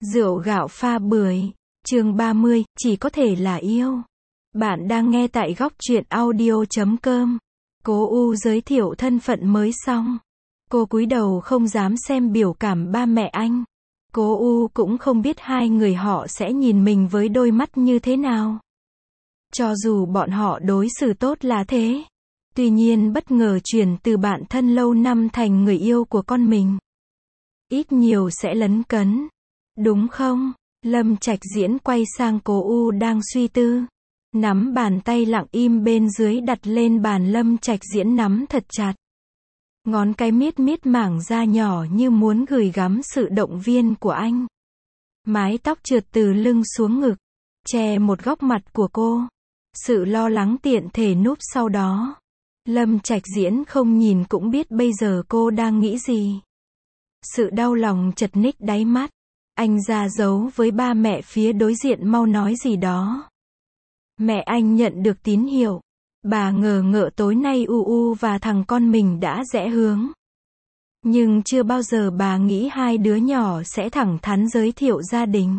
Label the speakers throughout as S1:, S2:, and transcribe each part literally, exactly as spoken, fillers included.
S1: Rượu gạo pha bưởi, chương ba mươi, chỉ có thể là yêu. Bạn đang nghe tại góc truyện audio chấm com. Cố U giới thiệu thân phận mới xong. Cô cúi đầu không dám xem biểu cảm ba mẹ anh. Cố U cũng không biết hai người họ sẽ nhìn mình với đôi mắt như thế nào. Cho dù bọn họ đối xử tốt là thế. Tuy nhiên bất ngờ chuyển từ bạn thân lâu năm thành người yêu của con mình. Ít nhiều sẽ lấn cấn. Đúng không? Lâm Trạch Diễn quay sang Cố U đang suy tư. Nắm bàn tay lặng im bên dưới đặt lên bàn. Lâm Trạch Diễn nắm thật chặt. Ngón cái miết miết mảng da nhỏ như muốn gửi gắm sự động viên của anh. Mái tóc trượt từ lưng xuống ngực, che một góc mặt của cô. Sự lo lắng tiện thể núp sau đó. Lâm Trạch Diễn không nhìn cũng biết bây giờ cô đang nghĩ gì. Sự đau lòng chật ních đáy mắt. Anh ra dấu với ba mẹ phía đối diện mau nói gì đó. Mẹ anh nhận được tín hiệu. Bà ngờ ngợ tối nay U U và thằng con mình đã rẽ hướng. Nhưng chưa bao giờ bà nghĩ hai đứa nhỏ sẽ thẳng thắn giới thiệu gia đình.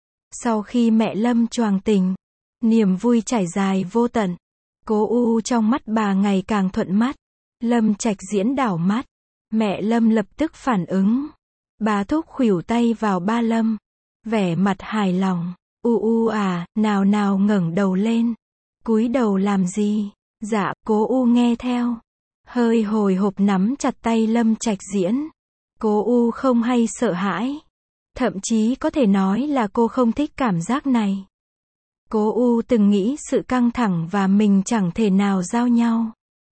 S1: Sau khi mẹ Lâm choàng tình, niềm vui trải dài vô tận. Cố U trong mắt bà ngày càng thuận mắt. Lâm Trạch Diễn đảo mắt. Mẹ Lâm lập tức phản ứng. Bà thúc khuỷu tay vào ba Lâm. Vẻ mặt hài lòng. U U à, nào nào ngẩng đầu lên. Cúi đầu làm gì? Dạ, Cố U nghe theo. Hơi hồi hộp nắm chặt tay Lâm Trạch Diễn. Cố U không hay sợ hãi. Thậm chí có thể nói là cô không thích cảm giác này. Cố U từng nghĩ sự căng thẳng và mình chẳng thể nào giao nhau.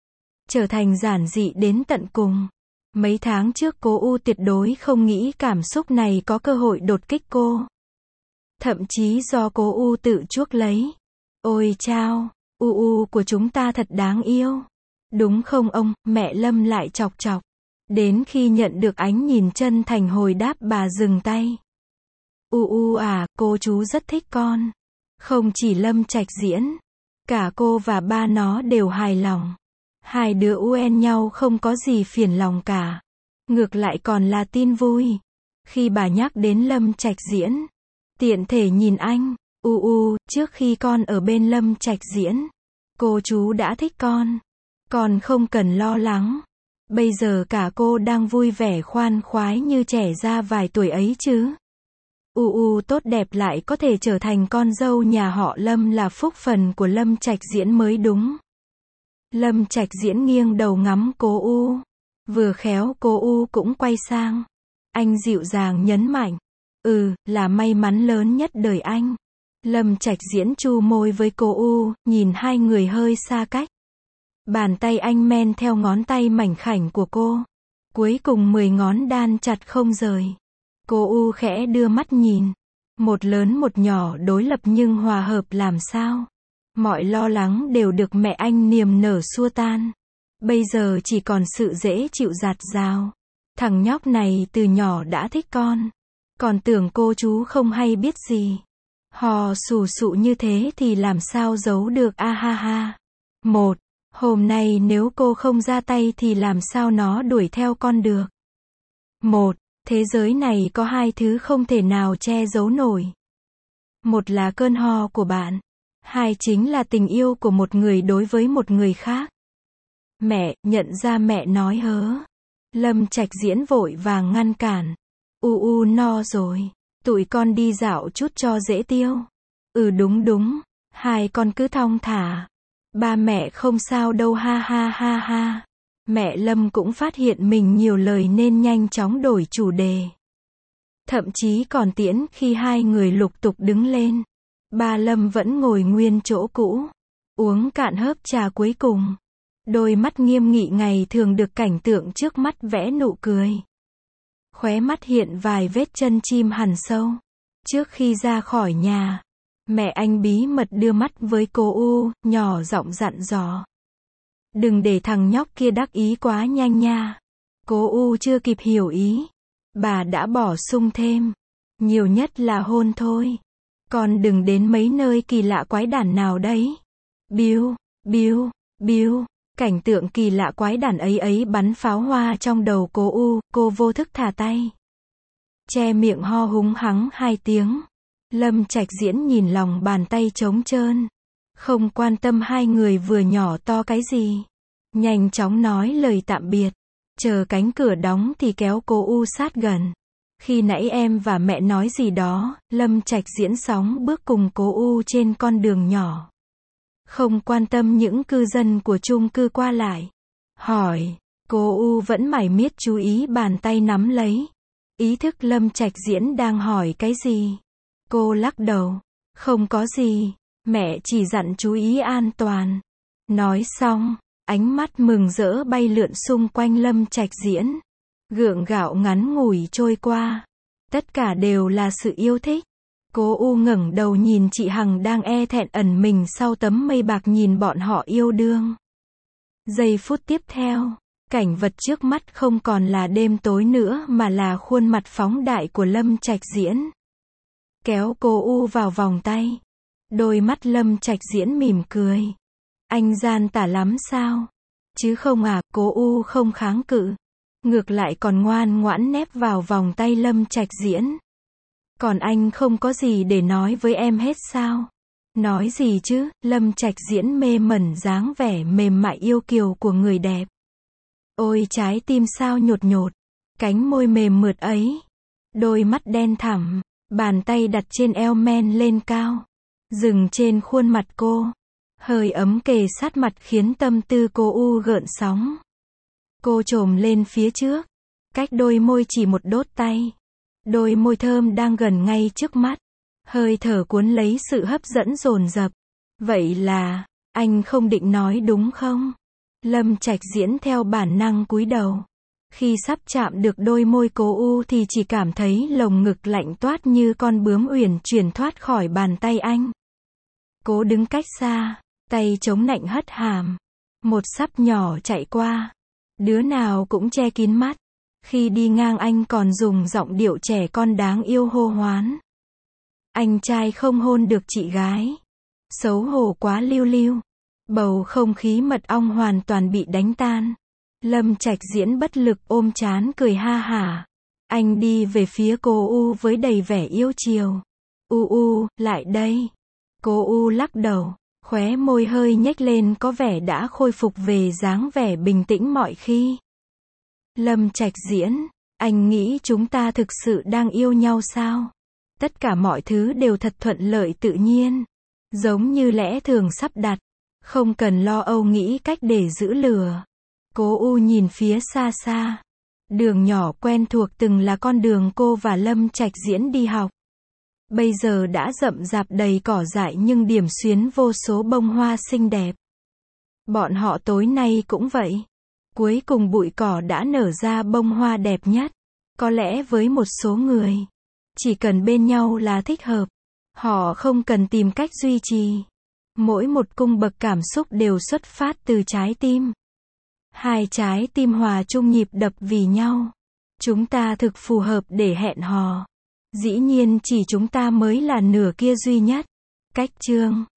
S1: Trở thành giản dị đến tận cùng. Mấy tháng trước Cố U tuyệt đối không nghĩ cảm xúc này có cơ hội đột kích cô. Thậm chí do Cố U tự chuốc lấy. Ôi chao, U U của chúng ta thật đáng yêu. Đúng không ông? Mẹ Lâm lại chọc chọc. Đến khi nhận được ánh nhìn chân thành hồi đáp bà dừng tay. U U à, cô chú rất thích con. Không chỉ Lâm Trạch Diễn. Cả cô và ba nó đều hài lòng. Hai đứa uen nhau không có gì phiền lòng cả. Ngược lại còn là tin vui. Khi bà nhắc đến Lâm Trạch Diễn, tiện thể nhìn anh. U U, trước khi con ở bên Lâm Trạch Diễn, cô chú đã thích con. Con không cần lo lắng. Bây giờ cả cô đang vui vẻ khoan khoái như trẻ ra vài tuổi ấy chứ. U U tốt đẹp lại có thể trở thành con dâu nhà họ Lâm là phúc phần của Lâm Trạch Diễn mới đúng. Lâm Trạch Diễn nghiêng đầu ngắm Cố U. Vừa khéo Cố U cũng quay sang. Anh dịu dàng nhấn mạnh. Ừ, là may mắn lớn nhất đời anh. Lâm Trạch Diễn chu môi với Cố U, nhìn hai người hơi xa cách. Bàn tay anh men theo ngón tay mảnh khảnh của cô. Cuối cùng mười ngón đan chặt không rời. Cố U khẽ đưa mắt nhìn. Một lớn một nhỏ đối lập nhưng hòa hợp làm sao. Mọi lo lắng đều được mẹ anh niềm nở xua tan. Bây giờ chỉ còn sự dễ chịu dạt dào. Thằng nhóc này từ nhỏ đã thích con. Còn tưởng cô chú không hay biết gì. Hò sù sụ như thế thì làm sao giấu được a ha ha. Một, hôm nay nếu cô không ra tay thì làm sao nó đuổi theo con được. Một, thế giới này có hai thứ không thể nào che giấu nổi. Một là cơn ho của bạn. Hai chính là tình yêu của một người đối với một người khác. Mẹ, nhận ra mẹ nói hớ. Lâm Trạch Diễn vội vàng ngăn cản. U U no rồi. Tụi con đi dạo chút cho dễ tiêu. Ừ đúng đúng. Hai con cứ thong thả. Ba mẹ không sao đâu ha ha ha ha. Mẹ Lâm cũng phát hiện mình nhiều lời nên nhanh chóng đổi chủ đề. Thậm chí còn tiễn khi hai người lục tục đứng lên. Ba Lâm vẫn ngồi nguyên chỗ cũ. Uống cạn hớp trà cuối cùng. Đôi mắt nghiêm nghị ngày thường được cảnh tượng trước mắt vẽ nụ cười. Khóe mắt hiện vài vết chân chim hằn sâu. Trước khi ra khỏi nhà, mẹ anh bí mật đưa mắt với Cố U, nhỏ giọng dặn dò. Đừng để thằng nhóc kia đắc ý quá nhanh nha. Cố U chưa kịp hiểu ý. Bà đã bổ sung thêm. Nhiều nhất là hôn thôi. Còn đừng đến mấy nơi kỳ lạ quái đản nào đấy. Biu, biu, biu. Cảnh tượng kỳ lạ quái đản ấy ấy bắn pháo hoa trong đầu Cố U, cô vô thức thả tay. che miệng ho húng hắng hai tiếng. Lâm Trạch Diễn nhìn lòng bàn tay trống trơn, không quan tâm hai người vừa nhỏ to cái gì. Nhanh chóng nói lời tạm biệt. Chờ cánh cửa đóng thì kéo cô U sát gần. Khi nãy em và mẹ nói gì đó, Lâm Trạch Diễn sóng bước cùng cô U trên con đường nhỏ. Không quan tâm những cư dân của chung cư qua lại. Hỏi, cô U vẫn mải miết chú ý bàn tay nắm lấy. Ý thức Lâm Trạch Diễn đang hỏi cái gì. Cô lắc đầu, không có gì, mẹ chỉ dặn chú ý an toàn. Nói xong, ánh mắt mừng rỡ bay lượn xung quanh Lâm Trạch Diễn. Gượng gạo ngắn ngủi trôi qua. Tất cả đều là sự yêu thích. Cô U ngẩng đầu nhìn chị Hằng đang e thẹn ẩn mình sau tấm mây bạc nhìn bọn họ yêu đương. Giây phút tiếp theo, cảnh vật trước mắt không còn là đêm tối nữa mà là khuôn mặt phóng đại của Lâm Trạch Diễn. Kéo cô U vào vòng tay. Đôi mắt Lâm Trạch Diễn mỉm cười. Anh gian tả lắm sao? Chứ không à, cô U không kháng cự. Ngược lại còn ngoan ngoãn nép vào vòng tay Lâm Trạch Diễn. Còn anh không có gì để nói với em hết sao? Nói gì chứ? Lâm Trạch Diễn mê mẩn dáng vẻ mềm mại yêu kiều của người đẹp. Ôi trái tim sao nhột nhột. Cánh môi mềm mượt ấy. Đôi mắt đen thẳm. Bàn tay đặt trên eo men lên cao. Dừng trên khuôn mặt cô. Hơi ấm kề sát mặt khiến tâm tư cô U gợn sóng. Cô chồm lên phía trước. Cách đôi môi chỉ một đốt tay. Đôi môi thơm đang gần ngay trước mắt. Hơi thở cuốn lấy sự hấp dẫn dồn dập. Vậy là, anh không định nói đúng không? Lâm Trạch Diễn theo bản năng cúi đầu. Khi sắp chạm được đôi môi cô U thì chỉ cảm thấy lồng ngực lạnh toát như con bướm uyển chuyển thoát khỏi bàn tay anh. Cố đứng cách xa, tay chống nạnh hất hàm. Một sắp nhỏ chạy qua. Đứa nào cũng che kín mắt. Khi đi ngang anh còn dùng giọng điệu trẻ con đáng yêu hô hoán. Anh trai không hôn được chị gái. Xấu hổ quá Lưu Lưu. Bầu không khí mật ong hoàn toàn bị đánh tan. Lâm Trạch Diễn bất lực ôm trán cười ha hả. Anh đi về phía cô U với đầy vẻ yêu chiều. U U, lại đây. Cô U lắc đầu, khóe môi hơi nhếch lên có vẻ đã khôi phục về dáng vẻ bình tĩnh mọi khi. Lâm Trạch Diễn, anh nghĩ chúng ta thực sự đang yêu nhau sao? Tất cả mọi thứ đều thật thuận lợi tự nhiên. Giống như lẽ thường sắp đặt. Không cần lo âu nghĩ cách để giữ lửa. Cô U nhìn phía xa xa. Đường nhỏ quen thuộc từng là con đường cô và Lâm Trạch Diễn đi học. Bây giờ đã rậm rạp đầy cỏ dại nhưng điểm xuyến vô số bông hoa xinh đẹp. Bọn họ tối nay cũng vậy. Cuối cùng bụi cỏ đã nở ra bông hoa đẹp nhất. Có lẽ với một số người, chỉ cần bên nhau là thích hợp. Họ không cần tìm cách duy trì. Mỗi một cung bậc cảm xúc đều xuất phát từ trái tim. Hai trái tim hòa chung nhịp đập vì nhau. Chúng ta thực phù hợp để hẹn hò. Dĩ nhiên chỉ chúng ta mới là nửa kia duy nhất. Cách chương